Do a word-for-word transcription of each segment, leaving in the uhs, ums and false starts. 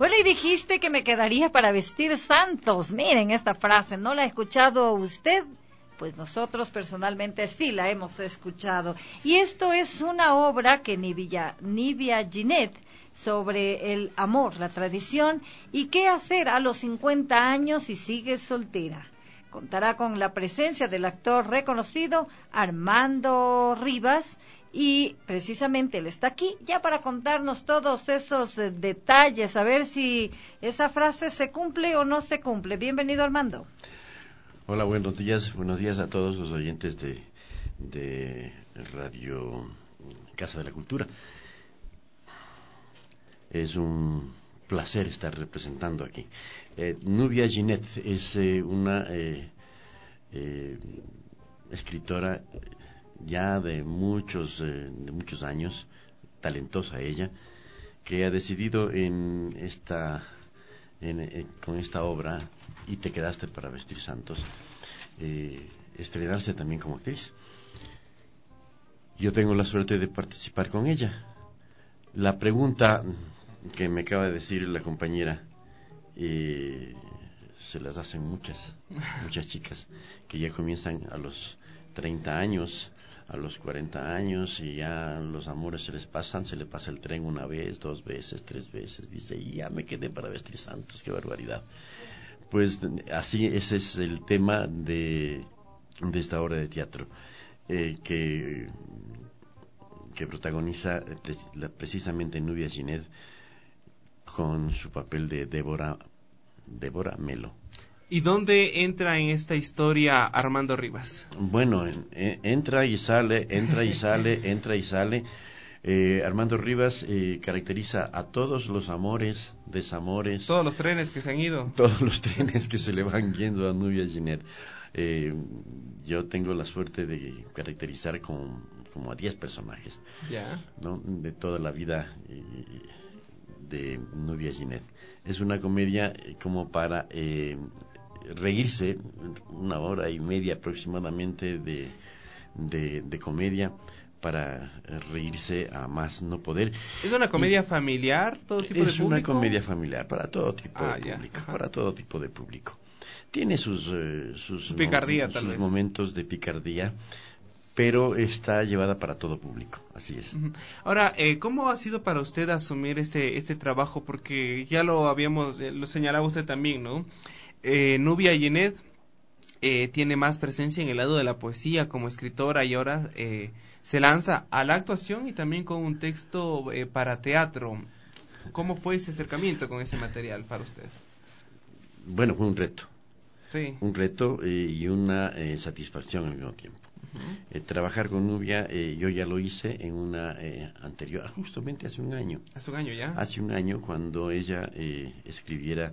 Bueno, y dijiste que me quedaría para vestir santos. Miren esta frase, ¿no la ha escuchado usted? Pues nosotros personalmente sí la hemos escuchado. Y esto es una obra que Nivia, Nivia Ginet sobre el amor, la tradición y qué hacer a los cincuenta años si sigues soltera. Contará con la presencia del actor reconocido Armando Rivas y precisamente él está aquí ya para contarnos todos esos eh, detalles, a ver si esa frase se cumple o no se cumple. Bienvenido, Armando. Hola, buenos días, buenos días a todos los oyentes de, de Radio Casa de la Cultura. Es un placer estar representando aquí. Eh, Nubia Ginet es eh, una eh, eh, escritora ya de muchos, eh, de muchos años, talentosa ella, que ha decidido en esta, en, en, con esta obra, Y te quedaste para vestir santos, eh, estrenarse también como actriz. Yo tengo la suerte de participar con ella. La pregunta que me acaba de decir la compañera, eh, se las hacen muchas, muchas chicas que ya comienzan a los treinta años, a los cuarenta años, y ya los amores se les pasan, se le pasa el tren una vez, dos veces, tres veces, dice, y ya me quedé para vestir santos, qué barbaridad. Pues así, ese es el tema de, de esta obra de teatro, eh, que, que protagoniza precisamente Nubia Ginet con su papel de Débora, Débora Melo. ¿Y dónde entra en esta historia Armando Rivas? Bueno, en, en, entra y sale, entra y sale, entra y sale. Eh, Armando Rivas eh, caracteriza a todos los amores, desamores. Todos los trenes que se han ido. Todos los trenes que se le van yendo a Nubia Ginet. Eh, yo tengo la suerte de caracterizar con, como a diez personajes, ya, ¿no? De toda la vida eh, de Nubia Ginet. Es una comedia como para eh, reírse, una hora y media aproximadamente de, de, de comedia, para reírse a más no poder. ¿Es una comedia y, familiar, todo tipo de público? Es una comedia familiar para todo tipo ah, de ya, público, ajá. para todo tipo de público. Tiene sus eh, sus, picardía, mo- tal sus vez. momentos de picardía, pero está llevada para todo público, así es. Uh-huh. Ahora, eh, ¿cómo ha sido para usted asumir este este trabajo? Porque ya lo habíamos, eh, lo señalaba usted también, ¿no? Eh, Nubia Ginet eh, tiene más presencia en el lado de la poesía como escritora y ahora eh, se lanza a la actuación y también con un texto eh, para teatro. ¿Cómo fue ese acercamiento con ese material para usted? Bueno, fue un reto. Sí. Un reto eh, y una eh, satisfacción al mismo tiempo. Uh-huh. Eh, trabajar con Nubia, eh, yo ya lo hice en una eh, anterior, justamente hace un año. ¿Hace un año ya? Hace un año, cuando ella eh, escribiera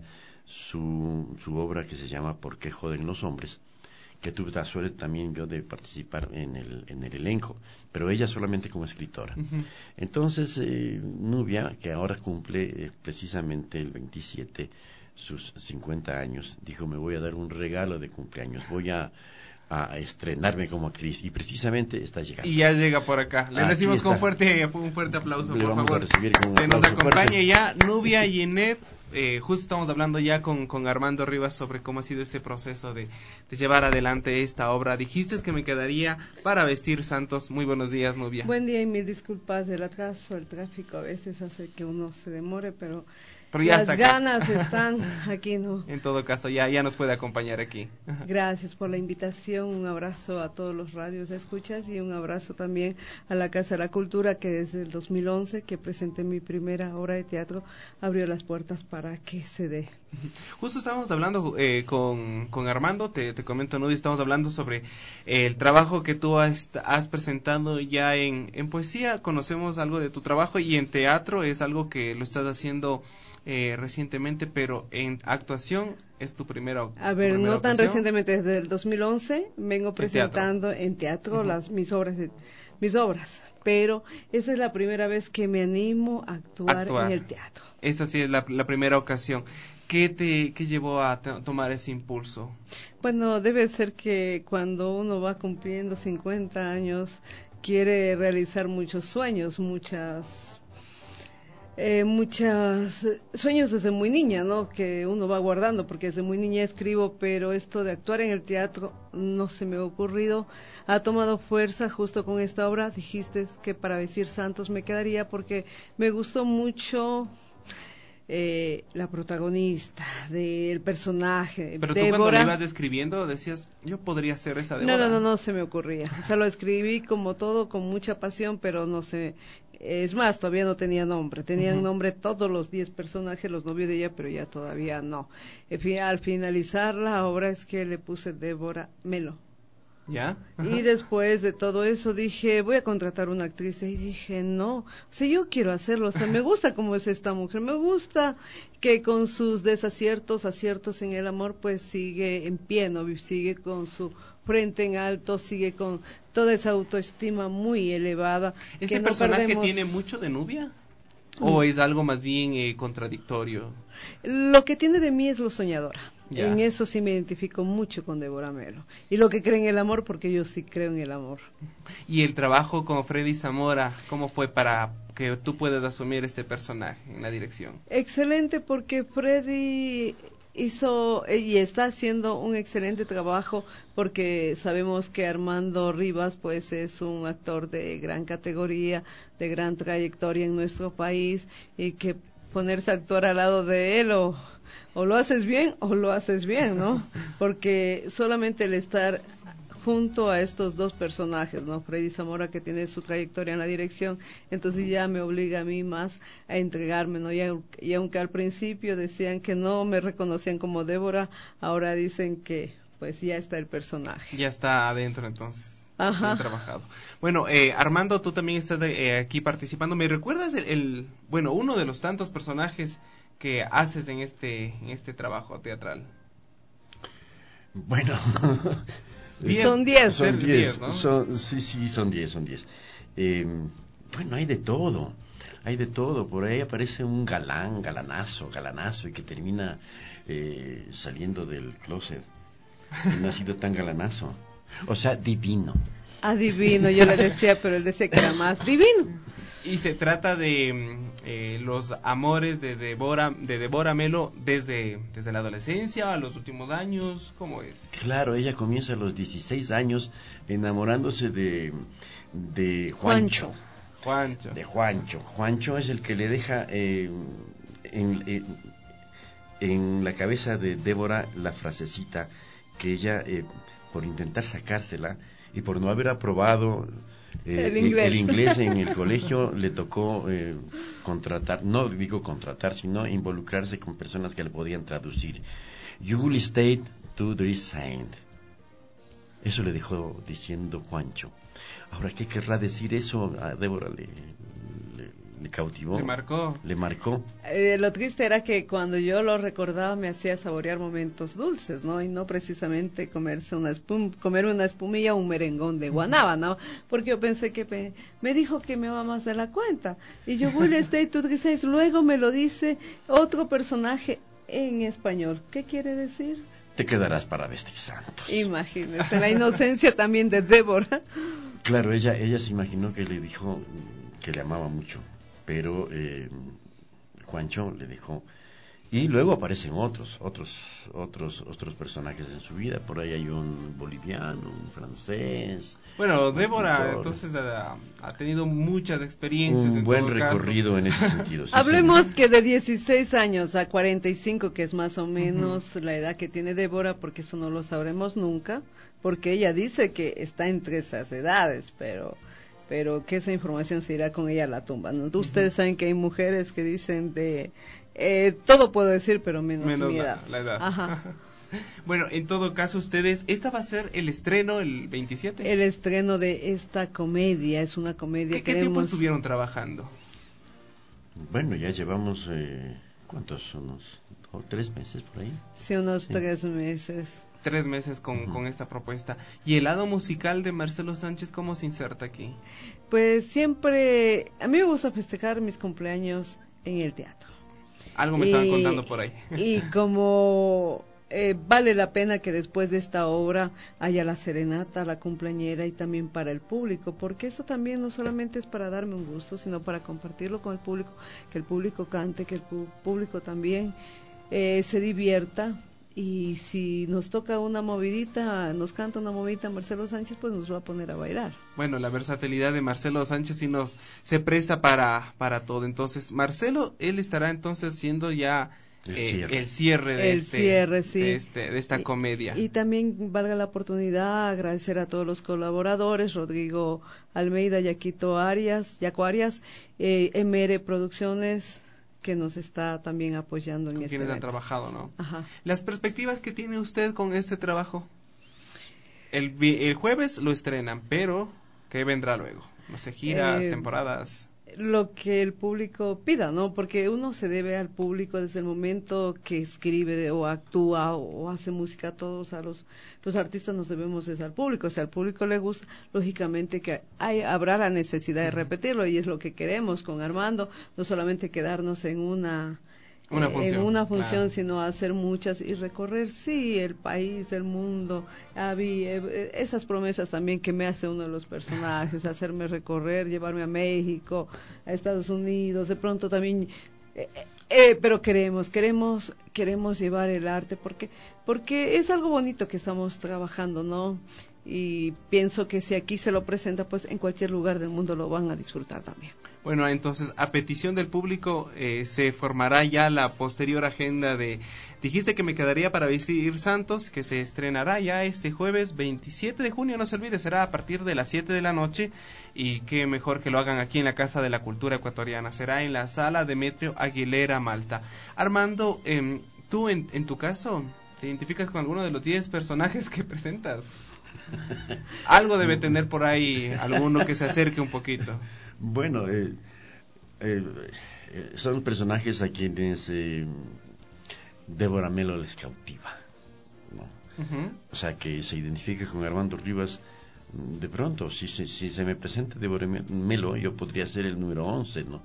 su, su obra que se llama ¿Por qué joden los hombres?, que tuve la suerte también yo de participar en el, en el elenco, pero ella solamente como escritora. Uh-huh. Entonces, eh, Nubia, que ahora cumple eh, precisamente el veintisiete sus cincuenta años, dijo, me voy a dar un regalo de cumpleaños, voy a, a estrenarme como actriz, y precisamente está llegando. Y ya llega por acá. Le Aquí decimos está. con fuerte, un fuerte aplauso, Le por vamos favor. a recibir con un que nos acompañe fuerte. ya Nubia Ginet. Eh, justo estamos hablando ya con, con Armando Rivas sobre cómo ha sido este proceso de, de llevar adelante esta obra. Dijiste que me quedaría para vestir santos. Muy buenos días, Nubia. Buen día y mil disculpas del atraso. El tráfico a veces hace que uno se demore, pero, pero ya las está ganas están aquí, ¿no? En todo caso, ya, ya nos puede acompañar aquí. Gracias por la invitación. Un abrazo a todos los radios escuchas y un abrazo también a la Casa de la Cultura, que desde el dos mil once, que presenté mi primera obra de teatro, abrió las puertas para que se dé. Justo estábamos hablando eh, con, con Armando, te, te comento, Nubia, estamos hablando sobre eh, el trabajo que tú has, has presentado ya en, en poesía. Conocemos algo de tu trabajo, y en teatro es algo que lo estás haciendo eh, recientemente, pero en actuación es tu primera A ver, tu primera no tan ocasión. recientemente, desde el dos mil once vengo presentando en teatro, en teatro uh-huh. las mis obras de, mis obras, pero esa es la primera vez que me animo a actuar, actuar. en el teatro. Esa sí es la, la primera ocasión. ¿Qué te qué llevó a t- tomar ese impulso? Bueno, debe ser que cuando uno va cumpliendo cincuenta años quiere realizar muchos sueños, muchas Eh, muchos sueños desde muy niña, ¿no? Que uno va guardando, porque desde muy niña escribo, pero esto de actuar en el teatro no se me ha ocurrido. Ha tomado fuerza justo con esta obra. Dijiste que para vestir santos me quedaría porque me gustó mucho eh, la protagonista del personaje. Pero tú Débora. cuando lo ibas escribiendo decías, yo podría ser esa Débora. No, no, no, no se me ocurría. O sea, lo escribí como todo, con mucha pasión, pero no sé. Es más, todavía no tenía nombre. Tenían uh-huh. nombre todos los diez personajes, los novios de ella, pero ya todavía no. Al finalizar la obra es que le puse Débora Melo. ¿Ya? Y después de todo eso dije, voy a contratar una actriz. Y dije, no, o sea, yo quiero hacerlo. O sea, me gusta cómo es esta mujer. Me gusta que con sus desaciertos, aciertos en el amor, pues sigue en pie, ¿no? Sigue con su frente en alto, sigue con toda esa autoestima muy elevada. ¿Ese que no personaje perdemos... tiene mucho de Nubia? ¿O es algo más bien eh, contradictorio? Lo que tiene de mí es lo soñadora. Ya. En eso sí me identifico mucho con Débora Melo. Y lo que cree en el amor, porque yo sí creo en el amor. ¿Y el trabajo con Freddy Zamora, cómo fue para que tú puedas asumir este personaje en la dirección? Excelente, porque Freddy hizo y está haciendo un excelente trabajo, porque sabemos que Armando Rivas pues es un actor de gran categoría, de gran trayectoria en nuestro país, y que ponerse a actuar al lado de él o, o lo haces bien o lo haces bien, ¿no? Porque solamente el estar junto a estos dos personajes, ¿no? Freddy Zamora, que tiene su trayectoria en la dirección, entonces ya me obliga a mí más a entregarme, ¿no? Y, y aunque al principio decían que no me reconocían como Débora, ahora dicen que pues ya está el personaje. Ya está adentro entonces. Ajá. Bien trabajado. Bueno, eh, Armando, tú también estás eh, aquí participando. ¿Me recuerdas el, el, bueno, uno de los tantos personajes que haces en este, en este trabajo teatral? Bueno... Diez. Son diez. Son diez, ¿no? Son, sí, sí, son diez, son diez. Eh, bueno, hay de todo, hay de todo. Por ahí aparece un galán, galanazo, galanazo, y que termina eh, saliendo del closet. Y no ha sido tan galanazo. O sea, divino. Ah, divino, yo le decía, pero él decía que era más divino. Y se trata de eh, los amores de Débora, de Débora Melo desde, desde la adolescencia a los últimos años, ¿cómo es? Claro, ella comienza a los dieciséis años enamorándose de, de Juancho. Juancho. De Juancho. Juancho es el que le deja eh, en, en, en la cabeza de Débora la frasecita que ella, eh, por intentar sacársela y por no haber aprobado Eh, el, inglés. el inglés en el colegio, le tocó eh, contratar, no digo contratar, sino involucrarse con personas que le podían traducir. You will stay to the sand. Eso le dejó diciendo Juancho. Ahora, ¿qué querrá decir eso? A Débora le, le, le cautivó. Le marcó. Le marcó. Eh, lo triste era que cuando yo lo recordaba me hacía saborear momentos dulces, ¿no? Y no precisamente comerse una espum comer una espumilla o un merengón de guanábana, ¿no? Porque yo pensé que pe me dijo que me amaba más de la cuenta. Y yo, will stay to the sand. Luego me lo dice otro personaje en español. ¿Qué quiere decir? Te quedarás para vestir santos. Imagínese, la inocencia también de Débora. Claro, ella, ella se imaginó que le dijo que le amaba mucho, pero eh, Juancho le dijo, y luego aparecen otros, otros, otros, otros personajes en su vida. Por ahí hay un boliviano, un francés. Bueno, Débora pintor. Entonces ha, ha tenido muchas experiencias. Un en buen todo recorrido caso. en ese sentido. Sí, Hablemos señor. que de dieciséis años a cuarenta y cinco, que es más o menos uh-huh. la edad que tiene Débora, porque eso no lo sabremos nunca, porque ella dice que está entre esas edades, pero pero que esa información se irá con ella a la tumba, ¿no? Uh-huh. Ustedes saben que hay mujeres que dicen de eh, todo puedo decir, pero menos, menos mi edad. La, la edad. Ajá. Bueno, en todo caso, ustedes, ¿esta va a ser el estreno el veintisiete? El estreno de esta comedia, es una comedia. ¿Qué, ¿qué tiempo estuvieron trabajando? Bueno, ya llevamos, eh, ¿cuántos? Unos oh, tres meses por ahí. Sí, unos sí. tres meses. Tres meses con, uh-huh. con esta propuesta. ¿Y el lado musical de Marcelo Sánchez cómo se inserta aquí? Pues siempre, a mí me gusta festejar mis cumpleaños en el teatro. Algo me y, estaban contando por ahí. Y como eh, vale la pena que después de esta obra haya la serenata, la cumpleañera y también para el público, porque eso también no solamente es para darme un gusto, sino para compartirlo con el público, que el público cante, que el pu- público también eh, se divierta. Y si nos toca una movidita, nos canta una movidita Marcelo Sánchez, pues nos va a poner a bailar. Bueno, la versatilidad de Marcelo Sánchez sí nos se presta para, para todo. Entonces, Marcelo, él estará entonces siendo ya el, eh, cierre. el cierre de el este, cierre, sí. de, este, de esta y, comedia. Y también valga la oportunidad agradecer a todos los colaboradores, Rodrigo Almeida, Yaquito Arias, Yaco Arias, eh, M R Producciones, que nos está también apoyando en con este quienes han evento. trabajado, ¿no? Ajá. Las perspectivas que tiene usted con este trabajo. El, vi- el jueves lo estrenan, pero ¿qué vendrá luego? No sé, giras, Eh, temporadas. Lo que el público pida, ¿no? Porque uno se debe al público desde el momento que escribe de- o actúa o, o hace música. Todos a los los artistas nos debemos es al público. O sea, al público le gusta, lógicamente que hay, habrá la necesidad de repetirlo y es lo que queremos con Armando, no solamente quedarnos en una Una eh, función, en una función, claro. sino hacer muchas y recorrer, sí, el país, el mundo. Había eh, esas promesas también que me hace uno de los personajes, hacerme recorrer, llevarme a México, a Estados Unidos, de pronto también, eh, eh, pero queremos, queremos, queremos llevar el arte, porque, porque es algo bonito que estamos trabajando, ¿no? Y pienso que si aquí se lo presenta, pues en cualquier lugar del mundo lo van a disfrutar también. Bueno, entonces, a petición del público, eh, se formará ya la posterior agenda de... Dijiste que me quedaría para vestir santos, que se estrenará ya este jueves veintisiete de junio, no se olvide, será a partir de las siete de la noche, y qué mejor que lo hagan aquí en la Casa de la Cultura Ecuatoriana, será en la Sala Demetrio Aguilera, Malta. Armando, eh, tú en, en tu caso, ¿te identificas con alguno de los diez personajes que presentas? Algo debe tener por ahí alguno que se acerque un poquito. Bueno, eh, eh, eh, son personajes a quienes eh, Débora Melo les cautiva, ¿no? Uh-huh. O sea, que se identifique con Armando Rivas. De pronto, si se, si se me presenta Débora Melo, yo podría ser el número once, ¿no?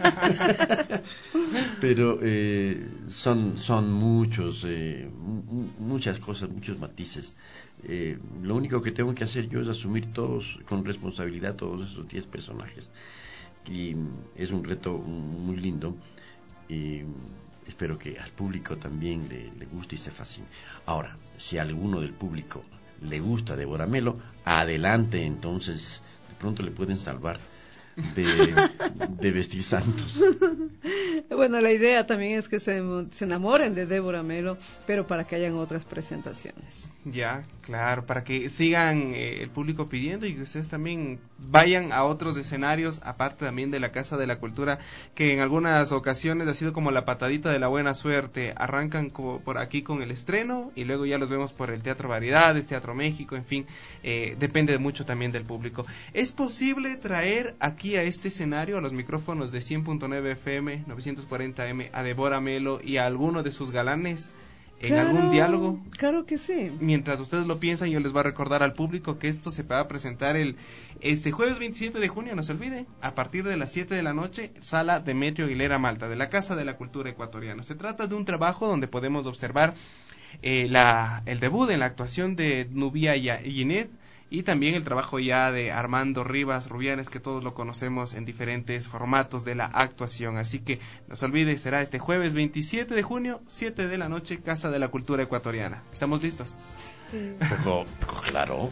Pero eh, son, son muchos, eh, m- muchas cosas, muchos matices. Eh, lo único que tengo que hacer yo es asumir todos, con responsabilidad, todos esos diez personajes. Y es un reto muy lindo. Y espero que al público también le, le guste y se fascine. Ahora, si a alguno del público le gusta Débora Melo, adelante, entonces de pronto le pueden salvar de, de vestir santos. Bueno, la idea también es que se, se enamoren de Débora Melo, pero para que hayan otras presentaciones. Ya, claro, para que sigan eh, el público pidiendo y que ustedes también vayan a otros escenarios, aparte también de la Casa de la Cultura, que en algunas ocasiones ha sido como la patadita de la buena suerte. Arrancan co- por aquí con el estreno y luego ya los vemos por el Teatro Variedades, Teatro México, en fin, eh, depende mucho también del público. ¿Es posible traer aquí a este escenario, a los micrófonos de cien punto nueve F M, novecientos cuarenta A M, a Débora Melo y a alguno de sus galanes en Claro, algún diálogo? Claro que sí. Mientras ustedes lo piensan, yo les voy a recordar al público que esto se va a presentar el este jueves veintisiete de junio, no se olvide, a partir de las siete de la noche, Sala Demetrio Aguilera, Malta, de la Casa de la Cultura Ecuatoriana. Se trata de un trabajo donde podemos observar eh, la, el debut en la actuación de Nubia Yinet, y también el trabajo ya de Armando Rivas Rubianes, que todos lo conocemos en diferentes formatos de la actuación. Así que no se olvide, será este jueves veintisiete de junio, siete de la noche, Casa de la Cultura Ecuatoriana. ¿Estamos listos? Sí. Poco, poco claro.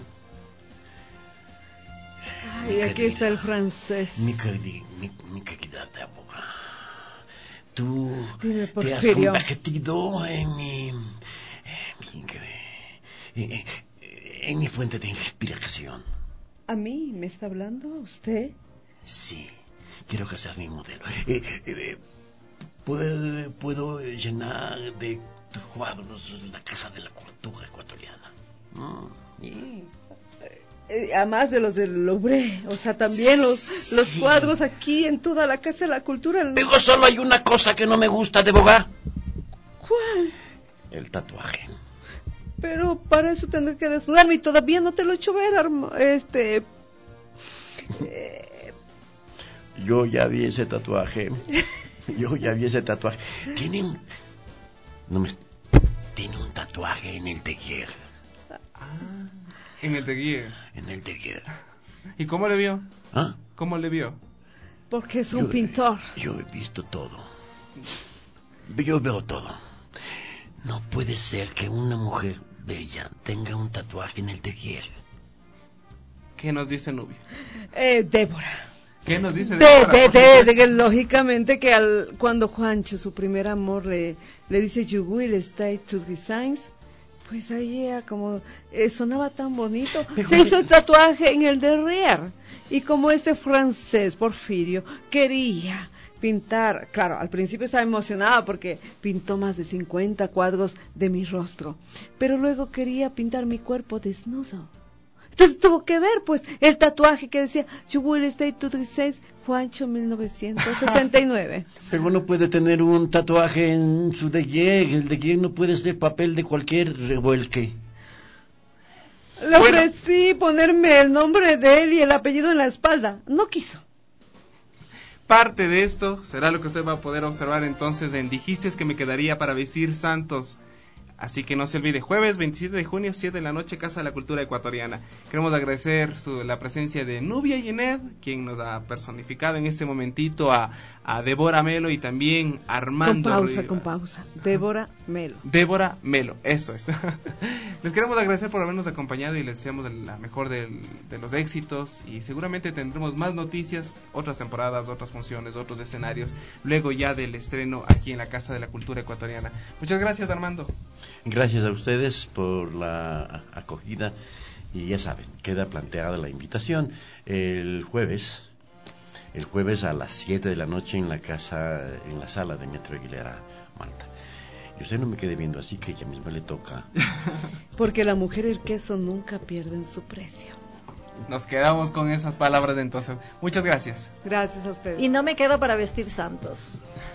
Ay, aquí está el francés. Mi, querida, mi, mi querida Débora, tú Dime, te has Porfirio. convertido en mi, en mi, en, en mi fuente de inspiración. ¿A mí me está hablando usted? Sí, quiero que seas mi modelo. Eh, eh, ¿puedo, ¿Puedo llenar de cuadros la Casa de la Cultura Ecuatoriana? Mm, yeah. Eh, además de los del Louvre, o sea, también los, los Sí. cuadros aquí en toda la Casa de la Cultura. Pero solo hay una cosa que no me gusta de Bogá. ¿Cuál? El tatuaje. Pero para eso tendré que desnudarme y todavía no te lo he hecho ver, Arma- este... eh, Yo ya vi ese tatuaje. Yo ya vi ese tatuaje. Tienen... No me... tiene un tatuaje en el derrière. Ah, en el derrière. En el derrière. ¿Y cómo le vio? ¿Ah? ¿Cómo le vio? Porque es un Yo- pintor. Yo he visto todo. Yo veo todo. No puede ser que una mujer bella tenga un tatuaje en el derrière. ¿Qué nos dice Nubia? Eh, Débora. ¿Qué nos dice De, Débora? de, Por de, supuesto. de que lógicamente que al, cuando Juancho, su primer amor, le, le dice You will stay to the signs, pues ahí ella como eh, sonaba tan bonito, se hizo el tatuaje en el derrière. Y como este francés, Porfirio, quería pintar, claro, al principio estaba emocionada porque pintó más de cincuenta cuadros de mi rostro, pero luego quería pintar mi cuerpo desnudo. Entonces tuvo que ver, pues, el tatuaje que decía You will stay to the saints, Juancho mil novecientos sesenta y nueve. Pero no puede tener un tatuaje en su derrière. El derrière no puede ser papel de cualquier revuelque. Le Bueno. ofrecí ponerme el nombre de él y el apellido en la espalda. No quiso. Parte de esto será lo que usted va a poder observar entonces en Dijiste que me quedaría para vestir santos. Así que no se olvide, jueves veintisiete de junio, siete de la noche, Casa de la Cultura Ecuatoriana. Queremos agradecer su, la presencia de Nubia Yenet, quien nos ha personificado en este momentito a, a Débora Melo y también a Armando Con pausa, Rivas. con pausa. Débora Melo. Débora Melo, eso es. Les queremos agradecer por habernos acompañado y les deseamos la mejor del, de los éxitos y seguramente tendremos más noticias, otras temporadas, otras funciones, otros escenarios, luego ya del estreno aquí en la Casa de la Cultura Ecuatoriana. Muchas gracias, Armando. Gracias a ustedes por la acogida y ya saben, queda planteada la invitación el jueves, el jueves a las siete de la noche en la casa, en la sala de Metro Aguilera, Malta. Y usted no me quede viendo así que ya mismo le toca. Porque la mujer y el queso nunca pierden su precio. Nos quedamos con esas palabras entonces. Muchas gracias. Gracias a ustedes. Y no me quedo para vestir santos.